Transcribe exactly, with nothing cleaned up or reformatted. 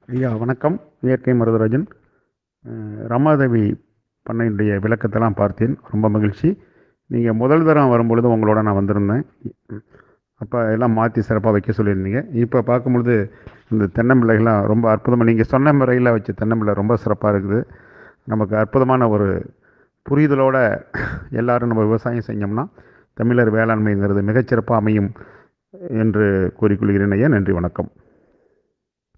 ஐயா வணக்கம். இயற்கை மருதராஜன். அஹ், ரமாதேவி பண்ணையினுடைய விளக்கத்தெல்லாம் பார்த்தேன். ரொம்ப மகிழ்ச்சி. நீங்கள் முதல் தரம் வரும்பொழுது உங்களோட நான் வந்திருந்தேன். அப்போ எல்லாம் மாற்றி சிறப்பாக வைக்க சொல்லியிருந்தீங்க. இப்போ பார்க்கும்பொழுது இந்த தென்னம்பிள்ளைகள்லாம் ரொம்ப அற்புதமாக நீங்கள் சொன்ன முறையில் வச்ச தென்னம்பிள்ளை ரொம்ப சிறப்பாக இருக்குது. நமக்கு அற்புதமான ஒரு புரிதலோட எல்லாரும் நம்ம விவசாயம் செஞ்சோம்னா தமிழர் வேளாண்மைங்கிறது மிகச்சிறப்பாக அமையும் என்று கூறிக்கொள்கிறேன் ஐயா. நன்றி, வணக்கம்.